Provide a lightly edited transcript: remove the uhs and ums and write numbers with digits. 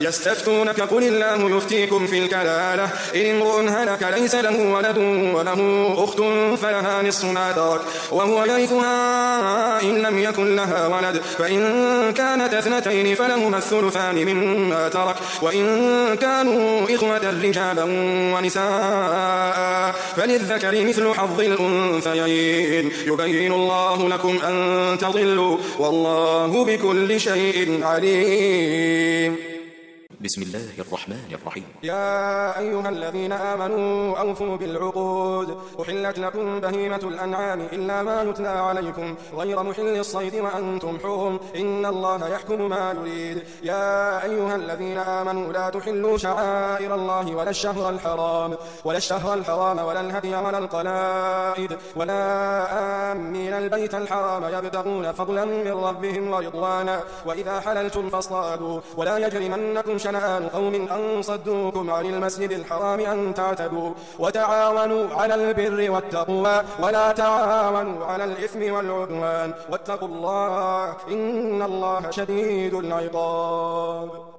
يستفتونك قل الله يفتيكم في الكلالة إن امرؤ هلك ليس له ولد وله أخت فلها نصف ما ترك وهو يرثها إن لم يكن لها ولد فإن كانت اثنتين فلهما الثلثان مما ترك وإن كانوا إخوة رجالا ونساء فللذكر مثل حظ الأنثيين يبين الله لكم أن تضلوا والله بكل شيء عليم. بسم الله الرحمن الرحيم. يا أيها الذين آمنوا أوفوا بالعقود أحلت لكم بهيمة الأنعام إلا ما يتلى عليكم غير محل الصيد وأنتم حرم إن الله يحكم ما يريد. يا أيها الذين آمنوا لا تحلوا شعائر الله ولا الشهر الحرام ولا الهدي ولا القلائد ولا آمين البيت الحرام يبتغون فضلا من ربهم ورضوانا وإذا حللتم فاصطادوا ولا يجرمنكم شنآن قوم أن صدوكم عن المسجد الحرام أن تعتدوا وتعاونوا على البر والتقوى ولا تعاونوا على الإثم والعدوان واتقوا الله إن الله شديد العقاب.